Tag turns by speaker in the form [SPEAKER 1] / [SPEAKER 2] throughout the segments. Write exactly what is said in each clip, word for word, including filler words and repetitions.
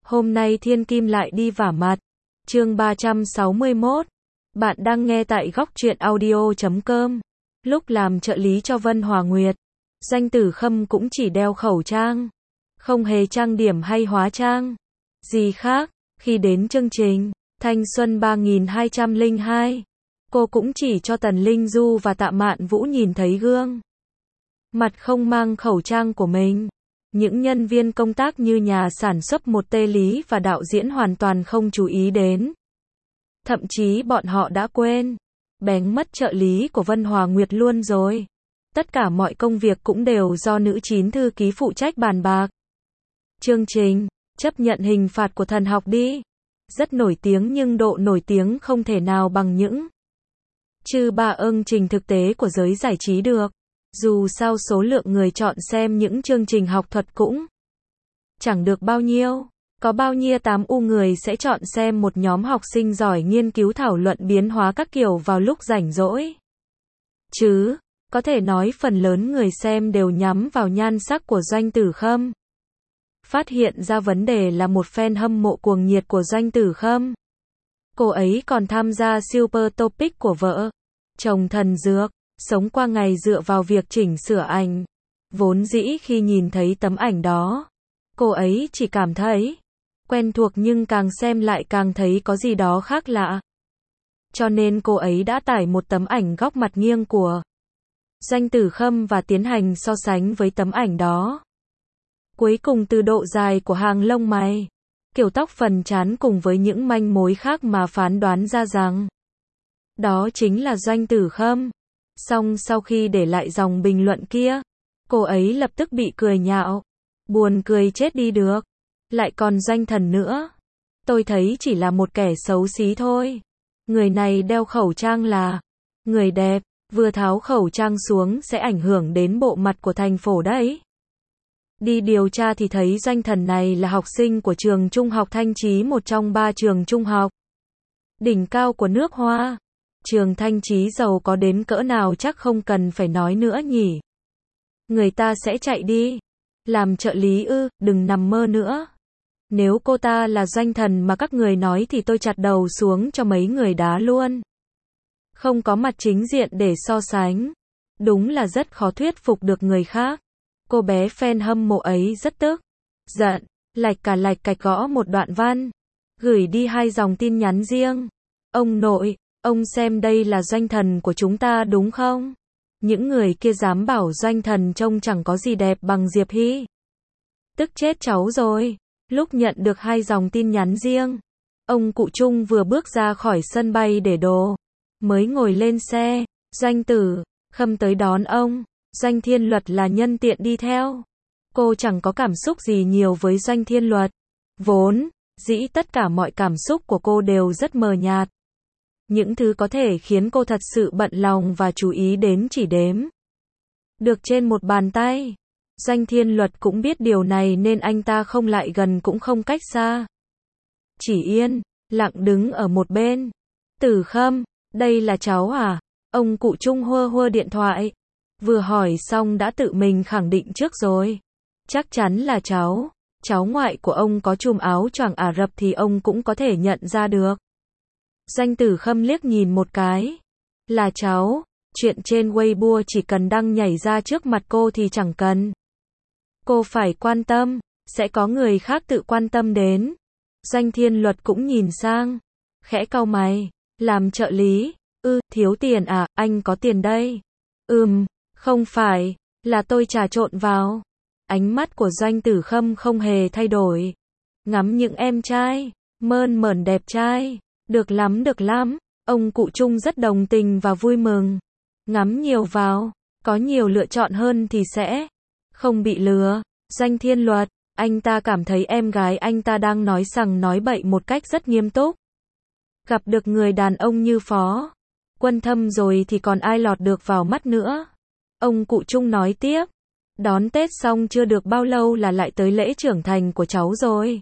[SPEAKER 1] Hôm nay Thiên Kim lại đi vả mặt. Chương ba trăm sáu mươi mốt. Bạn đang nghe tại góc truyện audio chấm com. Lúc làm trợ lý cho Vân Hòa Nguyệt, Doanh Tử Khâm cũng chỉ đeo khẩu trang, không hề trang điểm hay hóa trang gì khác. Khi đến chương trình Thanh Xuân ba nghìn hai trăm lẻ hai, cô cũng chỉ cho Tần Linh Du và Tạ Mạn Vũ nhìn thấy gương mặt không mang khẩu trang của mình. Những nhân viên công tác như nhà sản xuất một tê lý và đạo diễn hoàn toàn không chú ý đến. Thậm chí bọn họ đã quên bén mất trợ lý của Vân Hòa Nguyệt luôn rồi. Tất cả mọi công việc cũng đều do nữ chín thư ký phụ trách bàn bạc. Chương trình chấp nhận hình phạt của thần học đi. Rất nổi tiếng nhưng độ nổi tiếng không thể nào bằng những chư ba ưng trình thực tế của giới giải trí được. Dù sao số lượng người chọn xem những chương trình học thuật cũng chẳng được bao nhiêu. Có bao nhiêu tám u người sẽ chọn xem một nhóm học sinh giỏi nghiên cứu thảo luận biến hóa các kiểu vào lúc rảnh rỗi. Chứ, có thể nói phần lớn người xem đều nhắm vào nhan sắc của Doanh Tử Khâm. Phát hiện ra vấn đề là một fan hâm mộ cuồng nhiệt của Doanh Tử Khâm. Cô ấy còn tham gia Super Topic của vợ chồng Thần Dược, sống qua ngày dựa vào việc chỉnh sửa ảnh. Vốn dĩ khi nhìn thấy tấm ảnh đó, cô ấy chỉ cảm thấy quen thuộc nhưng càng xem lại càng thấy có gì đó khác lạ. Cho nên cô ấy đã tải một tấm ảnh góc mặt nghiêng của Doanh Tử Khâm và tiến hành so sánh với tấm ảnh đó. Cuối cùng từ độ dài của hàng lông mày, kiểu tóc phần trán cùng với những manh mối khác mà phán đoán ra rằng đó chính là Doanh Tử Khâm. Xong sau khi để lại dòng bình luận kia, cô ấy lập tức bị cười nhạo. Buồn cười chết đi được. Lại còn Doanh Thần nữa. Tôi thấy chỉ là một kẻ xấu xí thôi. Người này đeo khẩu trang là người đẹp, vừa tháo khẩu trang xuống sẽ ảnh hưởng đến bộ mặt của thành phổ đấy. Đi điều tra thì thấy Doanh Thần này là học sinh của trường trung học Thanh Chí, một trong ba trường trung học đỉnh cao của nước Hoa. Trường Thanh Chí giàu có đến cỡ nào chắc không cần phải nói nữa nhỉ. Người ta sẽ chạy đi làm trợ lý ư? Đừng nằm mơ nữa. Nếu cô ta là Doanh Thần mà các người nói thì tôi chặt đầu xuống cho mấy người đá luôn. Không có mặt chính diện để so sánh. Đúng là rất khó thuyết phục được người khác. Cô bé fan hâm mộ ấy rất tức giận, lạch cả lạch cạch gõ một đoạn văn, gửi đi hai dòng tin nhắn riêng. Ông nội, ông xem đây là Doanh Thần của chúng ta đúng không? Những người kia dám bảo Doanh Thần trông chẳng có gì đẹp bằng Diệp Hy. Tức chết cháu rồi. Lúc nhận được hai dòng tin nhắn riêng, ông cụ Trung vừa bước ra khỏi sân bay để đồ, mới ngồi lên xe. Doanh Tử Khâm tới đón ông. Doanh Thiên Luật là nhân tiện đi theo. Cô chẳng có cảm xúc gì nhiều với Doanh Thiên Luật. Vốn dĩ tất cả mọi cảm xúc của cô đều rất mờ nhạt. Những thứ có thể khiến cô thật sự bận lòng và chú ý đến chỉ đếm được trên một bàn tay. Doanh Thiên Luật cũng biết điều này nên anh ta không lại gần cũng không cách xa. Chỉ yên lặng đứng ở một bên. Tử Khâm, đây là cháu à? Ông cụ Trung hua hua điện thoại. Vừa hỏi xong đã tự mình khẳng định trước rồi. Chắc chắn là cháu. Cháu ngoại của ông có chùm áo choàng Ả Rập thì ông cũng có thể nhận ra được. Doanh Tử Khâm liếc nhìn một cái. Là cháu. Chuyện trên Weibo chỉ cần đăng nhảy ra trước mặt cô thì chẳng cần cô phải quan tâm. Sẽ có người khác tự quan tâm đến. Doanh Thiên Luật cũng nhìn sang, khẽ cau mày. Làm trợ lý? Ư, thiếu tiền à? Anh có tiền đây. Ừm, không phải, là tôi trà trộn vào. Ánh mắt của Doanh Tử Khâm không hề thay đổi. Ngắm những em trai mơn mởn đẹp trai. Được lắm được lắm. Ông cụ Trung rất đồng tình và vui mừng. Ngắm nhiều vào, có nhiều lựa chọn hơn thì sẽ không bị lừa. Doanh Thiên Luật, anh ta cảm thấy em gái anh ta đang nói sằng nói bậy một cách rất nghiêm túc. Gặp được người đàn ông như Phó Quân Thâm rồi thì còn ai lọt được vào mắt nữa. Ông cụ Trung nói tiếp. Đón Tết xong chưa được bao lâu là lại tới lễ trưởng thành của cháu rồi.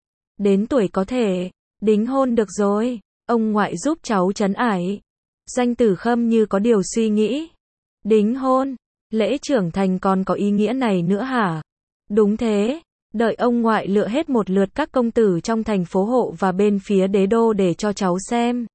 [SPEAKER 1] Đến tuổi có thể đính hôn được rồi. Ông ngoại giúp cháu trấn ải. Doanh Tử Khâm như có điều suy nghĩ. Đính hôn? Lễ trưởng thành còn có ý nghĩa này nữa hả? Đúng thế. Đợi ông ngoại lựa hết một lượt các công tử trong thành phố hộ và bên phía đế đô để cho cháu xem.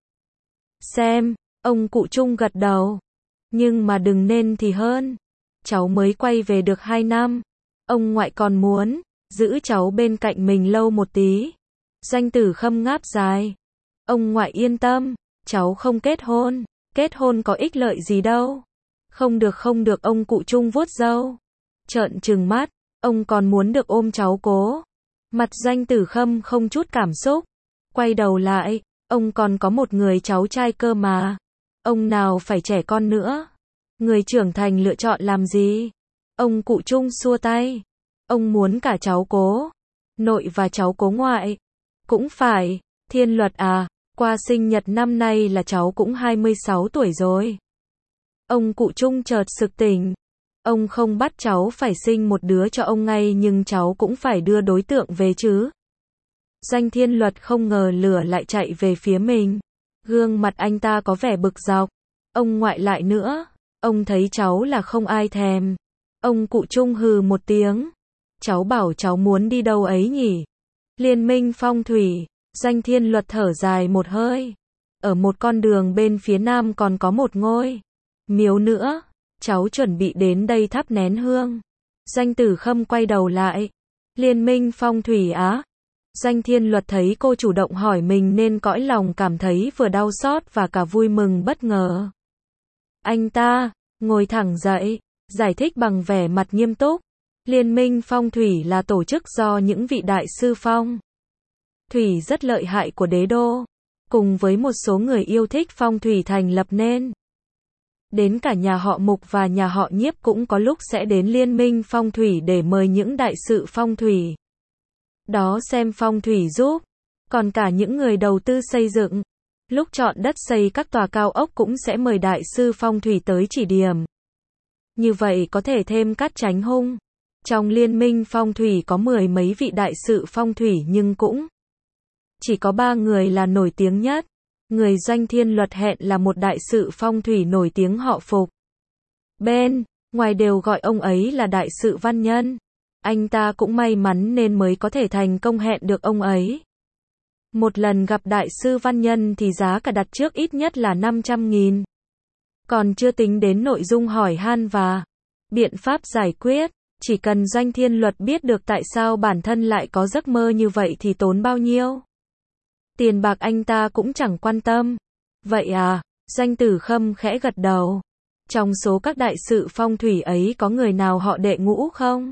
[SPEAKER 1] Xem, ông cụ Trung gật đầu. Nhưng mà đừng nên thì hơn. Cháu mới quay về được hai năm. Ông ngoại còn muốn giữ cháu bên cạnh mình lâu một tí. Doanh Tử Khâm ngáp dài. Ông ngoại yên tâm, cháu không kết hôn. Kết hôn có ích lợi gì đâu. Không được không được, ông cụ Trung vuốt râu. Trợn trừng mắt, ông còn muốn được ôm cháu cố. Mặt Doanh Tử Khâm không chút cảm xúc. Quay đầu lại, ông còn có một người cháu trai cơ mà. Ông nào phải trẻ con nữa. Người trưởng thành lựa chọn làm gì? Ông cụ Trung xua tay. Ông muốn cả cháu cố nội và cháu cố ngoại. Cũng phải, Thiên Luật à, qua sinh nhật năm nay là cháu cũng hai mươi sáu tuổi rồi. Ông cụ Trung chợt sực tỉnh. Ông không bắt cháu phải sinh một đứa cho ông ngay, nhưng cháu cũng phải đưa đối tượng về chứ. Doanh Thiên Luật không ngờ lửa lại chạy về phía mình. Gương mặt anh ta có vẻ bực dọc. Ông ngoại lại nữa. Ông thấy cháu là không ai thèm. Ông cụ Trung hừ một tiếng. Cháu bảo cháu muốn đi đâu ấy nhỉ? Liên minh phong thủy. Doanh Thiên Luật thở dài một hơi. Ở một con đường bên phía nam còn có một ngôi miếu nữa. Cháu chuẩn bị đến đây thắp nén hương. Doanh Tử Khâm quay đầu lại. Liên minh phong thủy á? Doanh Thiên Luật thấy cô chủ động hỏi mình nên cõi lòng cảm thấy vừa đau xót và cả vui mừng bất ngờ. Anh ta ngồi thẳng dậy, giải thích bằng vẻ mặt nghiêm túc. Liên minh phong thủy là tổ chức do những vị đại sư phong thủy rất lợi hại của đế đô, cùng với một số người yêu thích phong thủy thành lập nên. Đến cả nhà họ Mục và nhà họ Nhiếp cũng có lúc sẽ đến liên minh phong thủy để mời những đại sự phong thủy đó xem phong thủy giúp. Còn cả những người đầu tư xây dựng, lúc chọn đất xây các tòa cao ốc cũng sẽ mời đại sư phong thủy tới chỉ điểm. Như vậy có thể thêm cát tránh hung. Trong liên minh phong thủy có mười mấy vị đại sự phong thủy nhưng cũng chỉ có ba người là nổi tiếng nhất. Người Doanh Thiên Luật hẹn là một đại sự phong thủy nổi tiếng họ Phục. Bên ngoài đều gọi ông ấy là đại sự Văn Nhân. Anh ta cũng may mắn nên mới có thể thành công hẹn được ông ấy. Một lần gặp đại sư Văn Nhân thì giá cả đặt trước ít nhất là năm trăm nghìn. Còn chưa tính đến nội dung hỏi han và biện pháp giải quyết. Chỉ cần Doanh Thiên Luật biết được tại sao bản thân lại có giấc mơ như vậy thì tốn bao nhiêu tiền bạc anh ta cũng chẳng quan tâm. Vậy à? Doanh Tử Khâm khẽ gật đầu. Trong số các đại sự phong thủy ấy có người nào họ Đệ Ngũ không?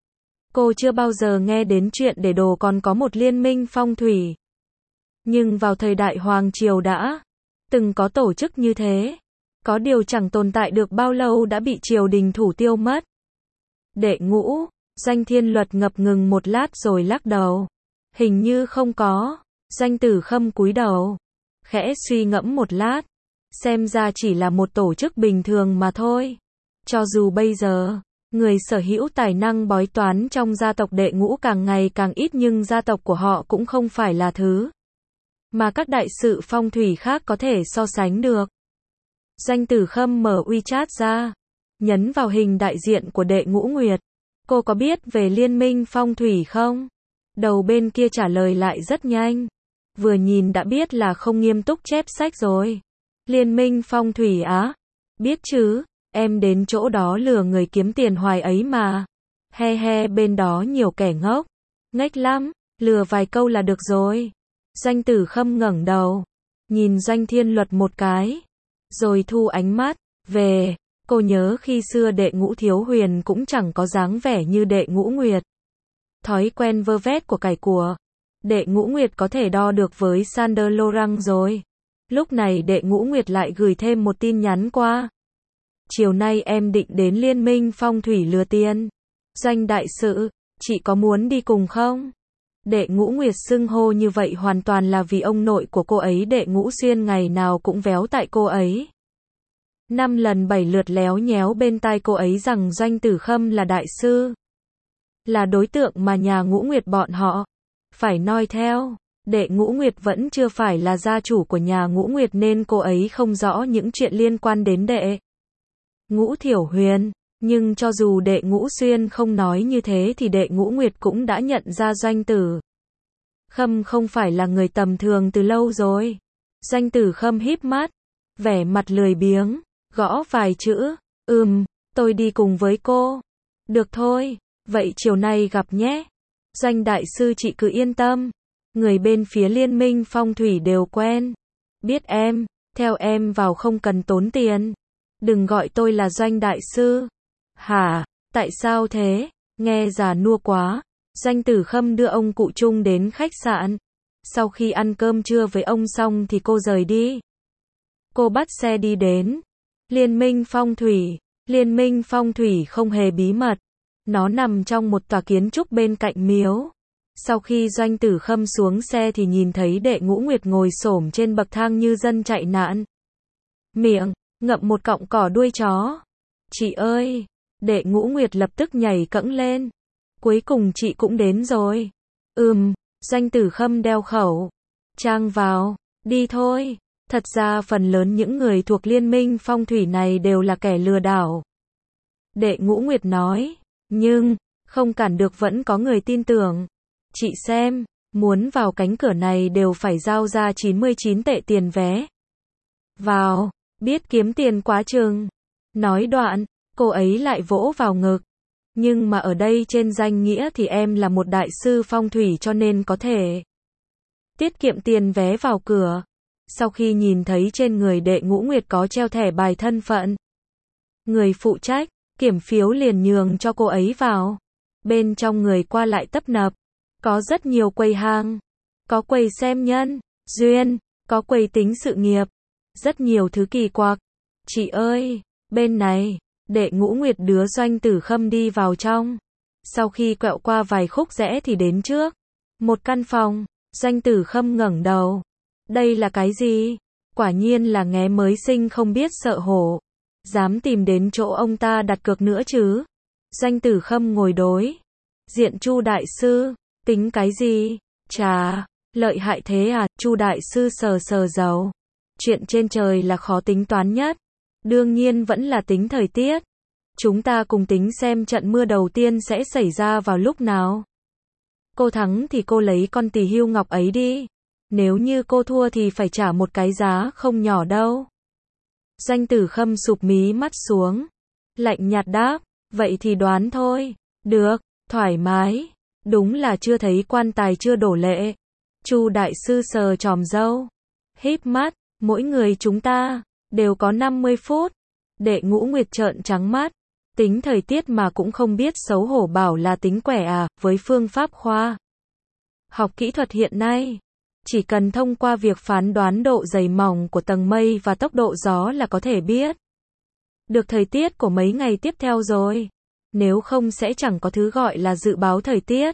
[SPEAKER 1] Cô chưa bao giờ nghe đến chuyện để đồ còn có một liên minh phong thủy. Nhưng vào thời đại Hoàng Triều đã từng có tổ chức như thế. Có điều chẳng tồn tại được bao lâu đã bị triều đình thủ tiêu mất. Đệ Ngũ, Doanh Thiên Luật ngập ngừng một lát rồi lắc đầu. Hình như không có. Doanh Tử Khâm cúi đầu, khẽ suy ngẫm một lát. Xem ra chỉ là một tổ chức bình thường mà thôi. Cho dù bây giờ, người sở hữu tài năng bói toán trong gia tộc Đệ Ngũ càng ngày càng ít nhưng gia tộc của họ cũng không phải là thứ mà các đại sự phong thủy khác có thể so sánh được. Doanh Tử Khâm mở WeChat ra, nhấn vào hình đại diện của Đệ Ngũ Nguyệt. Cô có biết về liên minh phong thủy không? Đầu bên kia trả lời lại rất nhanh. Vừa nhìn đã biết là không nghiêm túc chép sách rồi. Liên minh phong thủy á? Biết chứ, em đến chỗ đó lừa người kiếm tiền hoài ấy mà. He he, bên đó nhiều kẻ ngốc. Ngách lắm, lừa vài câu là được rồi. Doanh Tử Khâm ngẩng đầu, nhìn Doanh Thiên Luật một cái, rồi thu ánh mắt về. Cô nhớ khi xưa Đệ Ngũ Thiếu Huyền cũng chẳng có dáng vẻ như Đệ Ngũ Nguyệt. Thói quen vơ vét của cải của Đệ Ngũ Nguyệt có thể đo được với Sander Laurent rồi. Lúc này Đệ Ngũ Nguyệt lại gửi thêm một tin nhắn qua. Chiều nay em định đến liên minh phong thủy lừa tiền. Doanh đại sự, chị có muốn đi cùng không? Đệ Ngũ Nguyệt xưng hô như vậy hoàn toàn là vì ông nội của cô ấy Đệ Ngũ Xuyên ngày nào cũng véo tại cô ấy. Năm lần bảy lượt léo nhéo bên tai cô ấy rằng Doanh Tử Khâm là đại sư. Là đối tượng mà nhà Ngũ Nguyệt bọn họ phải noi theo. Đệ Ngũ Nguyệt vẫn chưa phải là gia chủ của nhà Ngũ Nguyệt nên cô ấy không rõ những chuyện liên quan đến Đệ Ngũ Thiểu Huyền. Nhưng cho dù Đệ Ngũ Xuyên không nói như thế thì Đệ Ngũ Nguyệt cũng đã nhận ra Doanh Tử Khâm không phải là người tầm thường từ lâu rồi. Doanh Tử Khâm híp mắt, vẻ mặt lười biếng, gõ vài chữ, ừm, tôi đi cùng với cô. Được thôi, vậy chiều nay gặp nhé. Doanh đại sư chị cứ yên tâm, người bên phía Liên minh phong thủy đều quen. Biết em, theo em vào không cần tốn tiền. Đừng gọi tôi là Doanh đại sư. Hả, tại sao thế? Nghe già nua quá. Doanh Tử Khâm đưa ông cụ Trung đến khách sạn. Sau khi ăn cơm trưa với ông xong thì cô rời đi. Cô bắt xe đi đến Liên minh phong thủy. Liên minh phong thủy không hề bí mật. Nó nằm trong một tòa kiến trúc bên cạnh miếu. Sau khi Doanh Tử Khâm xuống xe thì nhìn thấy Đệ Ngũ Nguyệt ngồi xổm trên bậc thang như dân chạy nạn. Miệng ngậm một cọng cỏ đuôi chó. Chị ơi! Đệ Ngũ Nguyệt lập tức nhảy cẫng lên. Cuối cùng chị cũng đến rồi. Ừm, Doanh Tử Khâm đeo khẩu trang vào. Đi thôi. Thật ra phần lớn những người thuộc Liên minh phong thủy này đều là kẻ lừa đảo. Đệ Ngũ Nguyệt nói. Nhưng, không cản được vẫn có người tin tưởng. Chị xem, muốn vào cánh cửa này đều phải giao ra chín mươi chín tệ tiền vé. Vào, biết kiếm tiền quá chừng. Nói đoạn, cô ấy lại vỗ vào ngực. Nhưng mà ở đây trên danh nghĩa thì em là một đại sư phong thủy cho nên có thể tiết kiệm tiền vé vào cửa. Sau khi nhìn thấy trên người Đệ Ngũ Nguyệt có treo thẻ bài thân phận, người phụ trách kiểm phiếu liền nhường cho cô ấy vào. Bên trong người qua lại tấp nập, có rất nhiều quầy hàng, có quầy xem nhân duyên, có quầy tính sự nghiệp, rất nhiều thứ kỳ quặc. Chị ơi, bên này. Đệ Ngũ Nguyệt đưa Doanh Tử Khâm đi vào trong. Sau khi quẹo qua vài khúc rẽ thì đến trước một căn phòng. Doanh Tử Khâm ngẩng đầu. Đây là cái gì? Quả nhiên là nghé mới sinh không biết sợ hổ. Dám tìm đến chỗ ông ta đặt cược nữa chứ? Doanh Tử Khâm ngồi đối diện Chu đại sư. Tính cái gì? Chà, lợi hại thế à? Chu đại sư sờ sờ dầu. Chuyện trên trời là khó tính toán nhất. Đương nhiên vẫn là tính thời tiết. Chúng ta cùng tính xem trận mưa đầu tiên sẽ xảy ra vào lúc nào. Cô thắng thì cô lấy con tỳ hưu ngọc ấy đi. Nếu như cô thua thì phải trả một cái giá không nhỏ đâu. Doanh Tử Khâm sụp mí mắt xuống. Lạnh nhạt đáp. Vậy thì đoán thôi. Được, thoải mái. Đúng là chưa thấy quan tài chưa đổ lệ. Chu đại sư sờ chòm râu. Híp mắt. Mỗi người chúng ta đều có năm mươi phút. Đệ Ngũ Nguyệt trợn trắng mắt. Tính thời tiết mà cũng không biết xấu hổ bảo là tính quẻ à, với phương pháp khoa học kỹ thuật hiện nay. Chỉ cần thông qua việc phán đoán độ dày mỏng của tầng mây và tốc độ gió là có thể biết được thời tiết của mấy ngày tiếp theo rồi. Nếu không sẽ chẳng có thứ gọi là dự báo thời tiết.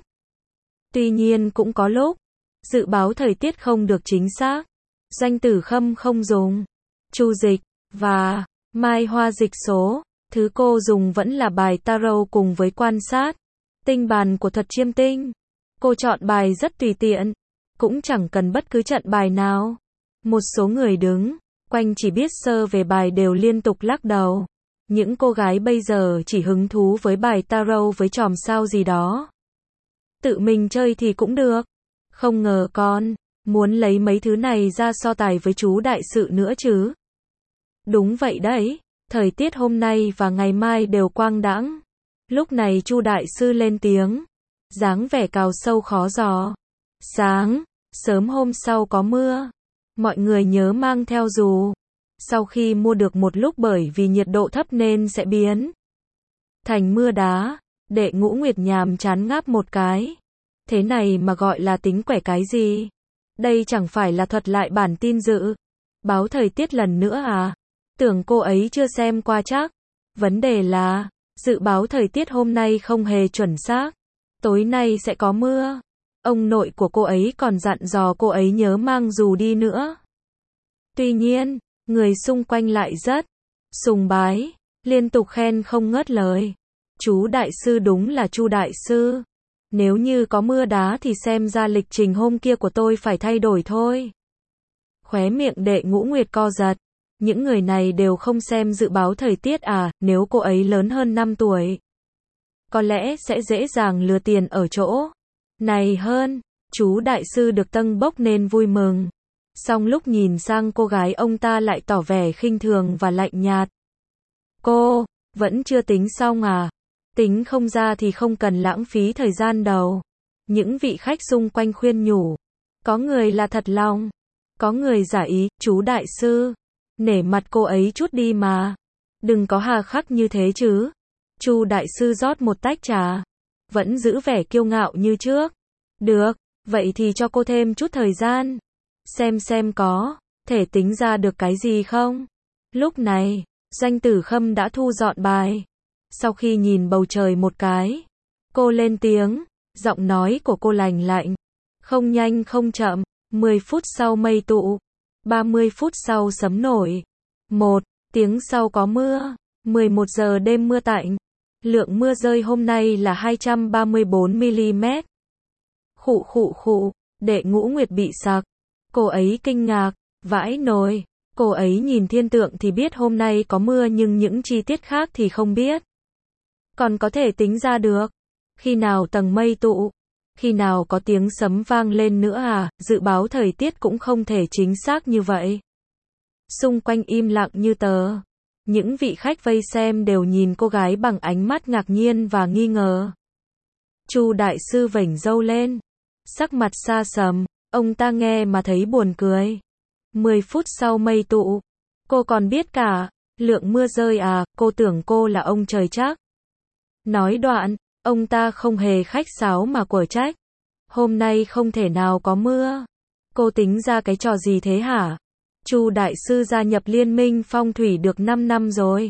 [SPEAKER 1] Tuy nhiên cũng có lúc, dự báo thời tiết không được chính xác. Doanh Tử Khâm không dùng chu dịch và mai hoa dịch số. Thứ cô dùng vẫn là bài tarot cùng với quan sát tinh bàn của thuật chiêm tinh. Cô chọn bài rất tùy tiện, cũng chẳng cần bất cứ trận bài nào. Một số người đứng quanh chỉ biết sơ về bài đều liên tục lắc đầu. Những cô gái bây giờ chỉ hứng thú với bài tarot với chòm sao gì đó. Tự mình chơi thì cũng được. Không ngờ con muốn lấy mấy thứ này ra so tài với chú đại sự nữa chứ. Đúng vậy đấy. Thời tiết hôm nay và ngày mai đều quang đãng. Lúc này Chu đại sư lên tiếng, dáng vẻ cào sâu khó dò. Sáng sớm hôm sau có mưa. Mọi người nhớ mang theo dù. Sau khi mua được một lúc bởi vì nhiệt độ thấp nên sẽ biến thành mưa đá. Đệ Ngũ Nguyệt nhàm chán ngáp một cái. Thế này mà gọi là tính quẻ cái gì? Đây chẳng phải là thuật lại bản tin dự báo thời tiết lần nữa à? Tưởng cô ấy chưa xem qua chắc. Vấn đề là, dự báo thời tiết hôm nay không hề chuẩn xác. Tối nay sẽ có mưa. Ông nội của cô ấy còn dặn dò cô ấy nhớ mang dù đi nữa. Tuy nhiên, người xung quanh lại rất sùng bái, liên tục khen không ngớt lời. Chú đại sư đúng là Chu đại sư. Nếu như có mưa đá thì xem ra lịch trình hôm kia của tôi phải thay đổi thôi. Khóe miệng Đệ Ngũ Nguyệt co giật. Những người này đều không xem dự báo thời tiết à, nếu cô ấy lớn hơn năm tuổi. Có lẽ sẽ dễ dàng lừa tiền ở chỗ này hơn. Chú đại sư được tâng bốc nên vui mừng. Xong lúc nhìn sang cô gái ông ta lại tỏ vẻ khinh thường và lạnh nhạt. Cô, vẫn chưa tính xong à? Tính không ra thì không cần lãng phí thời gian đâu. Những vị khách xung quanh khuyên nhủ. Có người là thật lòng. Có người giả ý, chú đại sư. Nể mặt cô ấy chút đi mà. Đừng có hà khắc như thế chứ. Chu đại sư rót một tách trà. Vẫn giữ vẻ kiêu ngạo như trước. Được, vậy thì cho cô thêm chút thời gian. Xem xem có thể tính ra được cái gì không. Lúc này, Doanh Tử Khâm đã thu dọn bài. Sau khi nhìn bầu trời một cái, cô lên tiếng, giọng nói của cô lành lạnh. Không nhanh không chậm, mười phút sau mây tụ, ba mươi phút sau sấm nổi, một tiếng sau có mưa, mười một giờ đêm mưa tạnh. Lượng mưa rơi hôm nay là hai trăm ba mươi bốn mi-li-mét. Khụ khụ khụ, Đệ Ngũ Nguyệt bị sặc. Cô ấy kinh ngạc, vãi nồi. Cô ấy nhìn thiên tượng thì biết hôm nay có mưa nhưng những chi tiết khác thì không biết. Còn có thể tính ra được. Khi nào tầng mây tụ, khi nào có tiếng sấm vang lên nữa à, dự báo thời tiết cũng không thể chính xác như vậy. Xung quanh im lặng như tờ. Những vị khách vây xem đều nhìn cô gái bằng ánh mắt ngạc nhiên và nghi ngờ. Chu đại sư vểnh râu lên, sắc mặt xa sầm, ông ta nghe mà thấy buồn cười. mười phút sau mây tụ, cô còn biết cả, lượng mưa rơi à, cô tưởng cô là ông trời chắc. Nói đoạn, ông ta không hề khách sáo mà quở trách. Hôm nay không thể nào có mưa. Cô tính ra cái trò gì thế hả? Chu đại sư gia nhập Liên minh phong thủy được năm năm rồi.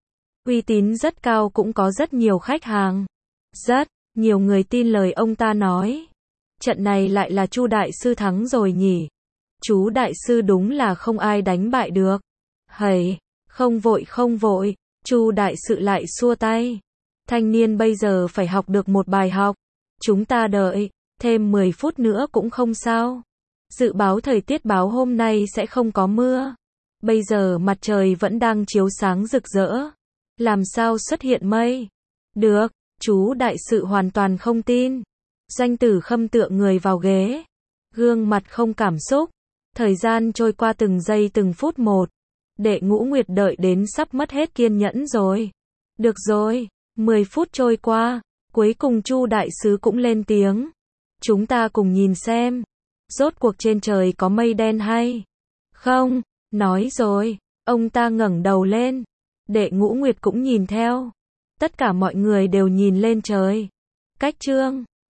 [SPEAKER 1] Uy tín rất cao, cũng có rất nhiều khách hàng. Rất nhiều người tin lời ông ta nói. Trận này lại là Chu đại sư thắng rồi nhỉ? Chú đại sư đúng là không ai đánh bại được. Hầy, không vội không vội, Chu đại sư lại xua tay. Thanh niên bây giờ phải học được một bài học. Chúng ta đợi, thêm mười phút nữa cũng không sao. Dự báo thời tiết báo hôm nay sẽ không có mưa. Bây giờ mặt trời vẫn đang chiếu sáng rực rỡ. Làm sao xuất hiện mây? Được, chú đại sự hoàn toàn không tin. Doanh Tử Khâm tựa người vào ghế. Gương mặt không cảm xúc. Thời gian trôi qua từng giây từng phút một. Đệ Ngũ Nguyệt đợi đến sắp mất hết kiên nhẫn rồi. Được rồi, mười phút trôi qua. Cuối cùng Chu đại sứ cũng lên tiếng. Chúng ta cùng nhìn xem. Rốt cuộc trên trời có mây đen hay không? Nói rồi, ông ta ngẩng đầu lên. Đệ Ngũ Nguyệt cũng nhìn theo. Tất cả mọi người đều nhìn lên trời. Cách chương